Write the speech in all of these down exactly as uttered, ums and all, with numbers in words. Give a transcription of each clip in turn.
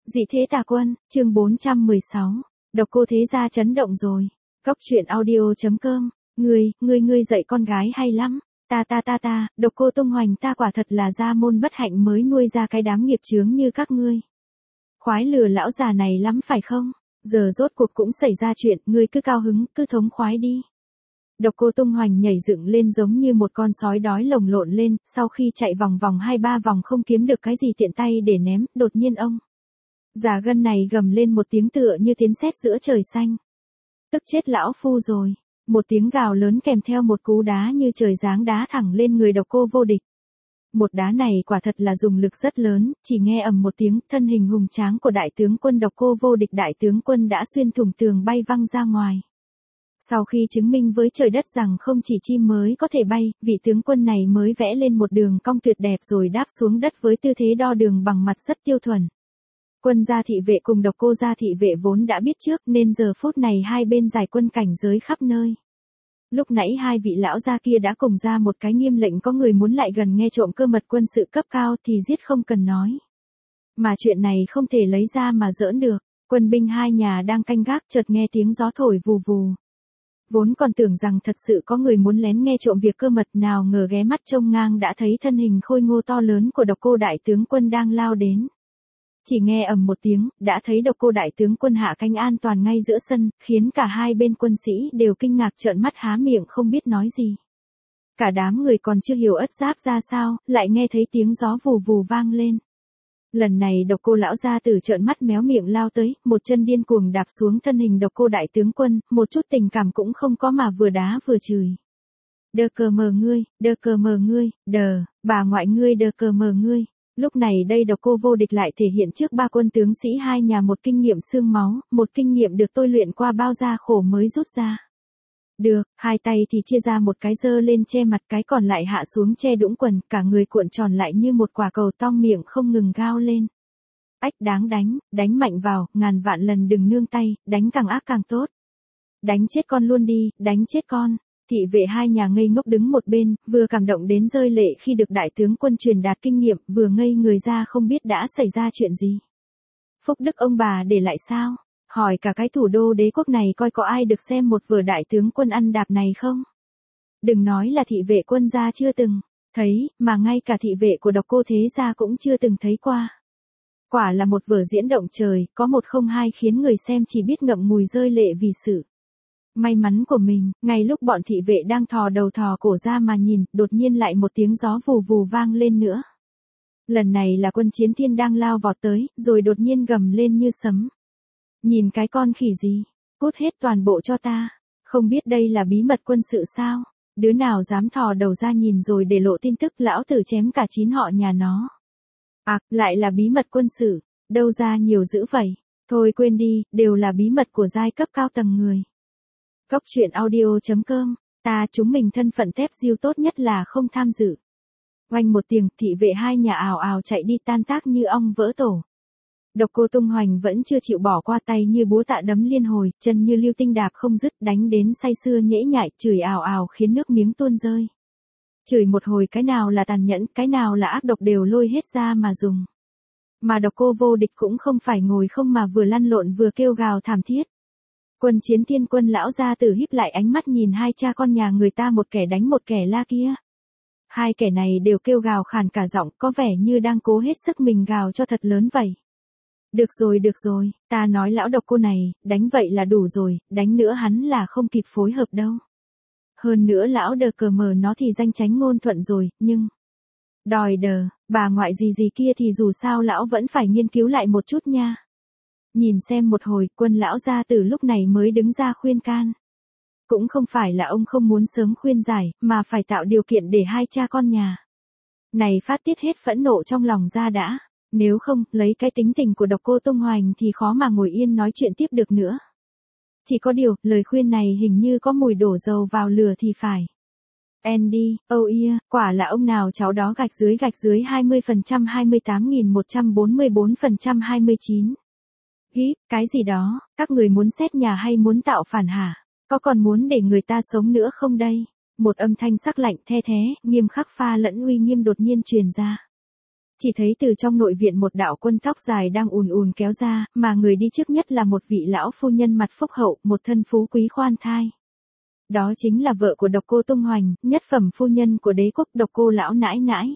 Dị thế tà quân, chương bốn trăm mười sáu. Độc cô thế gia chấn động rồi. Cốc truyện audio.com. Ngươi, ngươi ngươi dạy con gái hay lắm. Ta ta ta ta, độc cô tung hoành ta quả thật là gia môn bất hạnh mới nuôi ra cái đám nghiệp chướng như các ngươi. Khoái lừa lão già này lắm phải không? Giờ rốt cuộc cũng xảy ra chuyện, ngươi cứ cao hứng, cứ thống khoái đi. Độc cô tung hoành nhảy dựng lên giống như một con sói đói lồng lộn lên, sau khi chạy vòng vòng hai ba vòng không kiếm được cái gì tiện tay để ném, đột nhiên ông già gân này gầm lên một tiếng tựa như tiếng sét giữa trời xanh. Tức chết lão phu rồi. Một tiếng gào lớn kèm theo một cú đá như trời giáng đá thẳng lên người độc cô vô địch. Một đá này quả thật là dùng lực rất lớn, chỉ nghe ầm một tiếng, thân hình hùng tráng của đại tướng quân độc cô vô địch đại tướng quân đã xuyên thủng tường bay văng ra ngoài. Sau khi chứng minh với trời đất rằng không chỉ chim mới có thể bay, vị tướng quân này mới vẽ lên một đường cong tuyệt đẹp rồi đáp xuống đất với tư thế đo đường bằng mặt rất tiêu chuẩn. Quân gia thị vệ cùng độc cô gia thị vệ vốn đã biết trước nên giờ phút này hai bên giải quân cảnh giới khắp nơi. Lúc nãy hai vị lão gia kia đã cùng ra một cái nghiêm lệnh có người muốn lại gần nghe trộm cơ mật quân sự cấp cao thì giết không cần nói. Mà chuyện này không thể lấy ra mà giỡn được, quân binh hai nhà đang canh gác chợt nghe tiếng gió thổi vù vù. Vốn còn tưởng rằng thật sự có người muốn lén nghe trộm việc cơ mật nào ngờ ghé mắt trông ngang đã thấy thân hình khôi ngô to lớn của độc cô đại tướng quân đang lao đến. Chỉ nghe ầm một tiếng, đã thấy độc cô đại tướng quân hạ cánh an toàn ngay giữa sân, khiến cả hai bên quân sĩ đều kinh ngạc trợn mắt há miệng không biết nói gì. Cả đám người còn chưa hiểu ất giáp ra sao, lại nghe thấy tiếng gió vù vù vang lên. Lần này độc cô lão gia tử trợn mắt méo miệng lao tới, một chân điên cuồng đạp xuống thân hình độc cô đại tướng quân, một chút tình cảm cũng không có mà vừa đá vừa chửi. Đờ cờ mờ ngươi, đờ cờ mờ ngươi, đờ, bà ngoại ngươi đờ cờ mờ ngươi. Lúc này đây độc cô vô địch lại thể hiện trước ba quân tướng sĩ hai nhà một kinh nghiệm xương máu, một kinh nghiệm được tôi luyện qua bao gia khổ mới rút ra. Được, hai tay thì chia ra một cái giơ lên che mặt, cái còn lại hạ xuống che đũng quần, cả người cuộn tròn lại như một quả cầu tong miệng không ngừng gao lên. Ách đáng đánh, đánh mạnh vào, ngàn vạn lần đừng nương tay, đánh càng ác càng tốt. Đánh chết con luôn đi, đánh chết con. Thị vệ hai nhà ngây ngốc đứng một bên, vừa cảm động đến rơi lệ khi được đại tướng quân truyền đạt kinh nghiệm, vừa ngây người ra không biết đã xảy ra chuyện gì. Phúc đức ông bà để lại sao? Hỏi cả cái thủ đô đế quốc này coi có ai được xem một vở đại tướng quân ăn đạp này không? Đừng nói là thị vệ quân gia chưa từng thấy, mà ngay cả thị vệ của độc cô thế gia cũng chưa từng thấy qua. Quả là một vở diễn động trời, có một không hai khiến người xem chỉ biết ngậm ngùi rơi lệ vì sự may mắn của mình. Ngay lúc bọn thị vệ đang thò đầu thò cổ ra mà nhìn, đột nhiên lại một tiếng gió vù vù vang lên nữa. Lần này là quân chiến thiên đang lao vọt tới, rồi đột nhiên gầm lên như sấm. Nhìn cái con khỉ gì, cút hết toàn bộ cho ta, không biết đây là bí mật quân sự sao, đứa nào dám thò đầu ra nhìn rồi để lộ tin tức lão tử chém cả chín họ nhà nó. À, lại là bí mật quân sự, đâu ra nhiều dữ vậy, thôi quên đi, đều là bí mật của giai cấp cao tầng người. Cốc truyện audio.com, ta chúng mình thân phận tép diêu tốt nhất là không tham dự. Oanh một tiếng, thị vệ hai nhà ào ào chạy đi tan tác như ong vỡ tổ. Độc cô tung hoành vẫn chưa chịu bỏ qua, tay như búa tạ đấm liên hồi, chân như lưu tinh đạp không dứt, đánh đến say sưa nhễ nhại, chửi ào ào khiến nước miếng tuôn rơi. Chửi một hồi cái nào là tàn nhẫn, cái nào là ác độc đều lôi hết ra mà dùng. Mà độc cô vô địch cũng không phải ngồi không mà vừa lăn lộn vừa kêu gào thảm thiết. Quân chiến thiên quân lão gia tử híp lại ánh mắt nhìn hai cha con nhà người ta, một kẻ đánh một kẻ la kia. Hai kẻ này đều kêu gào khàn cả giọng, có vẻ như đang cố hết sức mình gào cho thật lớn vậy. Được rồi được rồi, ta nói lão độc cô này, đánh vậy là đủ rồi, đánh nữa hắn là không kịp phối hợp đâu. Hơn nữa lão đờ cờ mờ nó thì danh chánh ngôn thuận rồi, nhưng đòi đờ, bà ngoại gì gì kia thì dù sao lão vẫn phải nghiên cứu lại một chút nha. Nhìn xem một hồi, quân lão gia tử lúc này mới đứng ra khuyên can. Cũng không phải là ông không muốn sớm khuyên giải, mà phải tạo điều kiện để hai cha con nhà này phát tiết hết phẫn nộ trong lòng ra đã. Nếu không, lấy cái tính tình của độc cô tung hoành thì khó mà ngồi yên nói chuyện tiếp được nữa. Chỉ có điều, lời khuyên này hình như có mùi đổ dầu vào lửa thì phải. Andy, oh yeah, quả là ông nào cháu đó gạch dưới gạch dưới hai mươi phần trăm hai mươi tám nghìn một trăm bốn mươi bốn phần trăm hai mươi chín. Gíp, cái gì đó, các người muốn xét nhà hay muốn tạo phản hả? Có còn muốn để người ta sống nữa không đây? Một âm thanh sắc lạnh the thế, nghiêm khắc pha lẫn uy nghiêm đột nhiên truyền ra. Chỉ thấy từ trong nội viện một đạo quân tóc dài đang ùn ùn kéo ra, mà người đi trước nhất là một vị lão phu nhân mặt phúc hậu, một thân phú quý khoan thai. Đó chính là vợ của độc cô Tung Hoành, nhất phẩm phu nhân của đế quốc độc cô lão nãi nãi.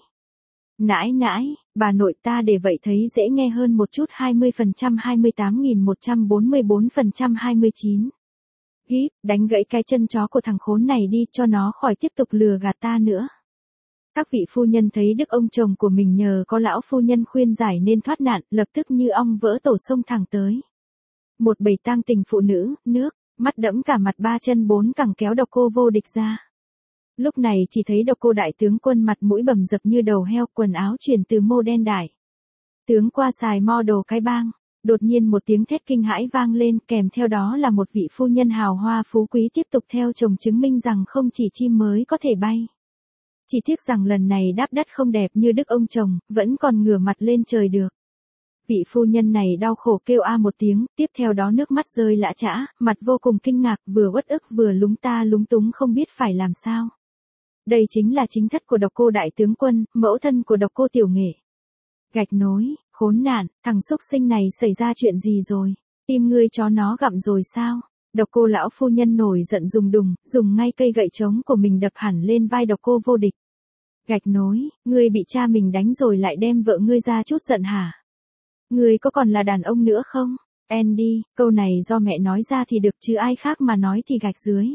Nãi nãi, bà nội ta để vậy thấy dễ nghe hơn một chút hai mươi phần trăm hai mươi tám nghìn một trăm bốn mươi bốn phần trăm hai mươi chín. Gíp, đánh gãy cái chân chó của thằng khốn này đi cho nó khỏi tiếp tục lừa gạt ta nữa. Các vị phu nhân thấy đức ông chồng của mình nhờ có lão phu nhân khuyên giải nên thoát nạn, lập tức như ong vỡ tổ sông thẳng tới. Một bầy tang tình phụ nữ, nước, mắt đẫm cả mặt ba chân bốn cẳng kéo độc cô Vô Địch ra. Lúc này chỉ thấy độc cô đại tướng quân mặt mũi bầm dập như đầu heo, quần áo chuyển từ mô đen đại. Tướng qua xài model cái bang, đột nhiên một tiếng thét kinh hãi vang lên, kèm theo đó là một vị phu nhân hào hoa phú quý tiếp tục theo chồng chứng minh rằng không chỉ chim mới có thể bay. Chỉ tiếc rằng lần này đáp đất không đẹp như đức ông chồng, vẫn còn ngửa mặt lên trời được. Vị phu nhân này đau khổ kêu a một tiếng, tiếp theo đó nước mắt rơi lã chã, mặt vô cùng kinh ngạc, vừa uất ức vừa lúng ta lúng túng không biết phải làm sao. Đây chính là chính thất của độc cô đại tướng quân, mẫu thân của độc cô tiểu nghệ. Gạch nối, khốn nạn, thằng xúc sinh này xảy ra chuyện gì rồi? Tim ngươi chó nó gặm rồi sao? Độc cô lão phu nhân nổi giận dùng đùng, dùng ngay cây gậy trống của mình đập hẳn lên vai độc cô Vô Địch. Gạch nối, ngươi bị cha mình đánh rồi lại đem vợ ngươi ra chút giận hả? Ngươi có còn là đàn ông nữa không? Andy, câu này do mẹ nói ra thì được chứ ai khác mà nói thì gạch dưới.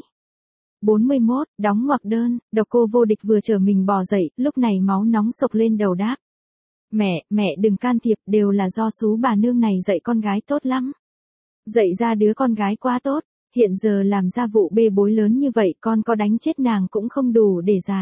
bốn mươi mốt, đóng ngoặc đơn, độc cô Vô Địch vừa chờ mình bò dậy, lúc này máu nóng sộc lên đầu đáp. Mẹ, mẹ đừng can thiệp, đều là do xú bà nương này dạy con gái tốt lắm. Dạy ra đứa con gái quá tốt, hiện giờ làm ra vụ bê bối lớn như vậy con có đánh chết nàng cũng không đủ để giải.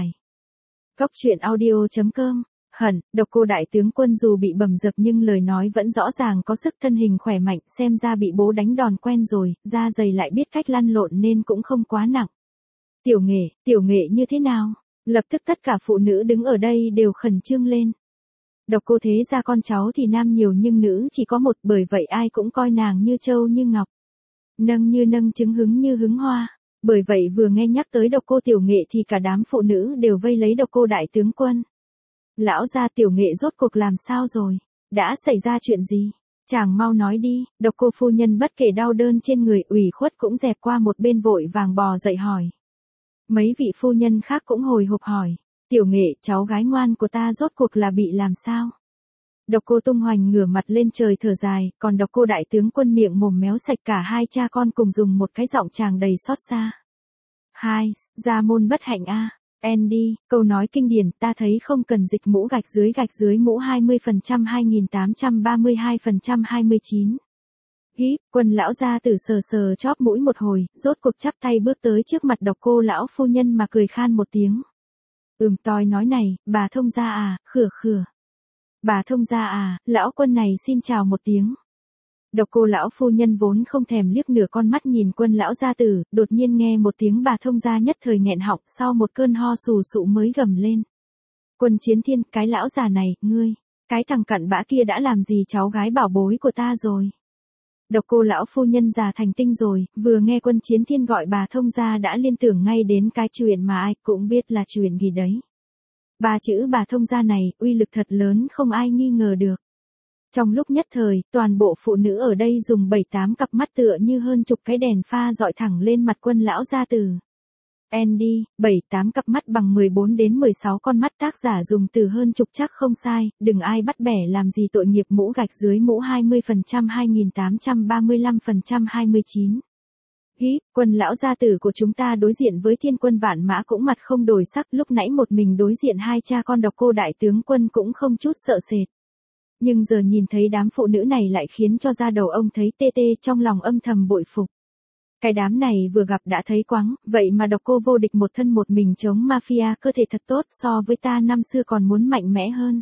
Cóc truyện audio chấm com. Hận, độc cô đại tướng quân dù bị bầm dập nhưng lời nói vẫn rõ ràng có sức, thân hình khỏe mạnh, xem ra bị bố đánh đòn quen rồi, da dày lại biết cách lăn lộn nên cũng không quá nặng. Tiểu Nghệ, tiểu Nghệ như thế nào? Lập tức tất cả phụ nữ đứng ở đây đều khẩn trương lên. Độc cô thế ra con cháu thì nam nhiều nhưng nữ chỉ có một, bởi vậy ai cũng coi nàng như trâu như ngọc. Nâng như nâng trứng, hứng như hứng hoa. Bởi vậy vừa nghe nhắc tới độc cô tiểu Nghệ thì cả đám phụ nữ đều vây lấy độc cô đại tướng quân. Lão gia tiểu Nghệ rốt cuộc làm sao rồi? Đã xảy ra chuyện gì? Chàng mau nói đi. Độc cô phu nhân bất kể đau đớn trên người ủy khuất cũng dẹp qua một bên vội vàng bò dậy hỏi. Mấy vị phu nhân khác cũng hồi hộp hỏi. Tiểu Nghệ, cháu gái ngoan của ta rốt cuộc là bị làm sao? Độc cô Tung Hoành ngửa mặt lên trời thở dài, còn độc cô đại tướng quân miệng mồm méo sạch, cả hai cha con cùng dùng một cái giọng tràng đầy xót xa. Hai, gia môn bất hạnh a. Andy, câu nói kinh điển, ta thấy không cần dịch mũ gạch dưới gạch dưới mũ hai mươi phần trăm hai nghìn tám trăm ba mươi hai phần trăm hai mươi chín. Gíp, quân lão gia tử sờ sờ chóp mũi một hồi, rốt cuộc chắp tay bước tới trước mặt độc cô lão phu nhân mà cười khan một tiếng. Ừm, toi nói này, bà thông gia à, khửa khửa. Bà thông gia à, lão quân này xin chào một tiếng. Độc cô lão phu nhân vốn không thèm liếc nửa con mắt nhìn quân lão gia tử, đột nhiên nghe một tiếng bà thông gia nhất thời nghẹn họng, sau một cơn ho sù sụ mới gầm lên. Quân Chiến Thiên, cái lão già này, ngươi, cái thằng cặn bã kia đã làm gì cháu gái bảo bối của ta rồi? Độc cô lão phu nhân già thành tinh rồi, vừa nghe Quân Chiến Thiên gọi bà thông gia đã liên tưởng ngay đến cái chuyện mà ai cũng biết là chuyện gì đấy. Ba chữ bà thông gia này, uy lực thật lớn không ai nghi ngờ được. Trong lúc nhất thời, toàn bộ phụ nữ ở đây dùng bảy tám cặp mắt tựa như hơn chục cái đèn pha dọi thẳng lên mặt quân lão gia tử. Andy, bảy tám cặp mắt bằng mười bốn đến mười sáu con mắt, tác giả dùng từ hơn chục chắc không sai, đừng ai bắt bẻ làm gì tội nghiệp mũ gạch dưới mũ hai mươi phần trăm hai nghìn tám trăm ba mươi lăm phần trăm hai mươi chín. Gíp, quân lão gia tử của chúng ta đối diện với thiên quân vạn mã cũng mặt không đổi sắc, lúc nãy một mình đối diện hai cha con độc cô đại tướng quân cũng không chút sợ sệt. Nhưng giờ nhìn thấy đám phụ nữ này lại khiến cho da đầu ông thấy tê tê, trong lòng âm thầm bội phục. Cái đám này vừa gặp đã thấy quáng, vậy mà độc cô Vô Địch một thân một mình chống mafia, cơ thể thật tốt, so với ta năm xưa còn muốn mạnh mẽ hơn.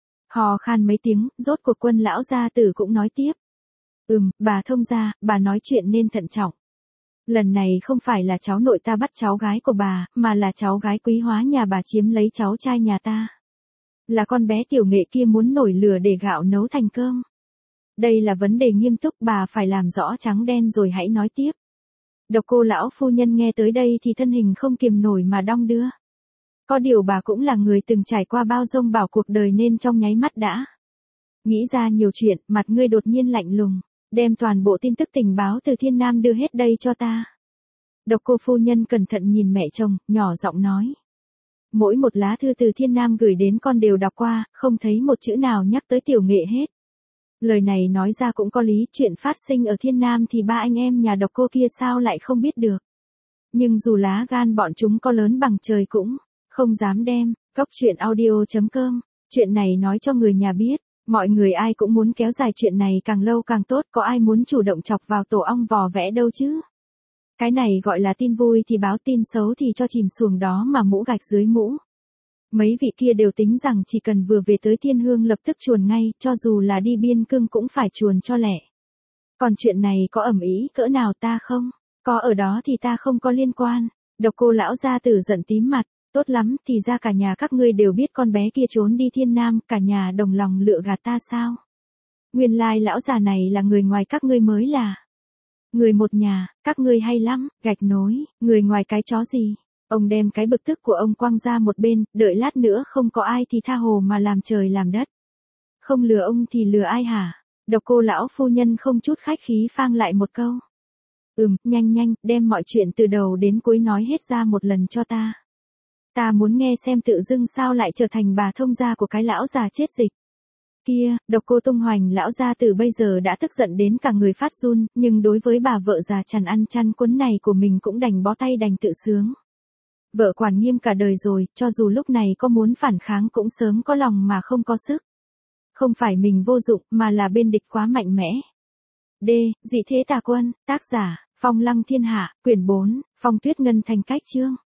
Hò khan mấy tiếng, rốt cuộc quân lão gia tử cũng nói tiếp. Ừm, bà thông gia, bà nói chuyện nên thận trọng. Lần này không phải là cháu nội ta bắt cháu gái của bà, mà là cháu gái quý hóa nhà bà chiếm lấy cháu trai nhà ta. Là con bé tiểu Nghệ kia muốn nổi lửa để gạo nấu thành cơm. Đây là vấn đề nghiêm túc, bà phải làm rõ trắng đen rồi hãy nói tiếp. Độc cô lão phu nhân nghe tới đây thì thân hình không kiềm nổi mà đong đưa. Có điều bà cũng là người từng trải qua bao dông bão cuộc đời nên trong nháy mắt đã nghĩ ra nhiều chuyện, mặt ngươi đột nhiên lạnh lùng, đem toàn bộ tin tức tình báo từ Thiên Nam đưa hết đây cho ta. Độc Cô phu nhân cẩn thận nhìn mẹ chồng, nhỏ giọng nói. Mỗi một lá thư từ Thiên Nam gửi đến con đều đọc qua, không thấy một chữ nào nhắc tới Tiểu Nghệ hết. Lời này nói ra cũng có lý, chuyện phát sinh ở Thiên Nam thì ba anh em nhà Độc Cô kia sao lại không biết được. Nhưng dù lá gan bọn chúng có lớn bằng trời cũng không dám đem. Cốc truyện audio chấm com, chuyện này nói cho người nhà biết, mọi người ai cũng muốn kéo dài chuyện này càng lâu càng tốt, có ai muốn chủ động chọc vào tổ ong vò vẽ đâu chứ. Cái này gọi là tin vui thì báo, tin xấu thì cho chìm xuồng đó mà mũ gạch dưới mũ. Mấy vị kia đều tính rằng chỉ cần vừa về tới Thiên Hương lập tức chuồn ngay, cho dù là đi biên cương cũng phải chuồn cho lẹ. Còn chuyện này có ầm ĩ cỡ nào ta không, có ở đó thì ta không có liên quan. Độc Cô lão gia tử giận tím mặt, tốt lắm, thì ra cả nhà các ngươi đều biết con bé kia trốn đi Thiên Nam, cả nhà đồng lòng lựa gạt ta sao? Nguyên lai lão già này là người ngoài các ngươi mới là. Người một nhà, các ngươi hay lắm, gạch nối, người ngoài cái chó gì. Ông đem cái bực tức của ông quăng ra một bên, đợi lát nữa không có ai thì tha hồ mà làm trời làm đất. Không lừa ông thì lừa ai hả? Độc Cô lão phu nhân không chút khách khí phang lại một câu. Ừm, nhanh nhanh, đem mọi chuyện từ đầu đến cuối nói hết ra một lần cho ta. Ta muốn nghe xem tự dưng sao lại trở thành bà thông gia của cái lão già chết dịch. Kia, Độc Cô tung hoành lão gia từ bây giờ đã tức giận đến cả người phát run, nhưng đối với bà vợ già chằn ăn chăn quấn này của mình cũng đành bó tay đành tự sướng. Vợ quản nghiêm cả đời rồi, cho dù lúc này có muốn phản kháng cũng sớm có lòng mà không có sức. Không phải mình vô dụng, mà là bên địch quá mạnh mẽ. D. Dị thế tà quân, tác giả, Phong Lăng Thiên Hạ, quyển bốn, Phong Tuyết Ngân thành cách chương.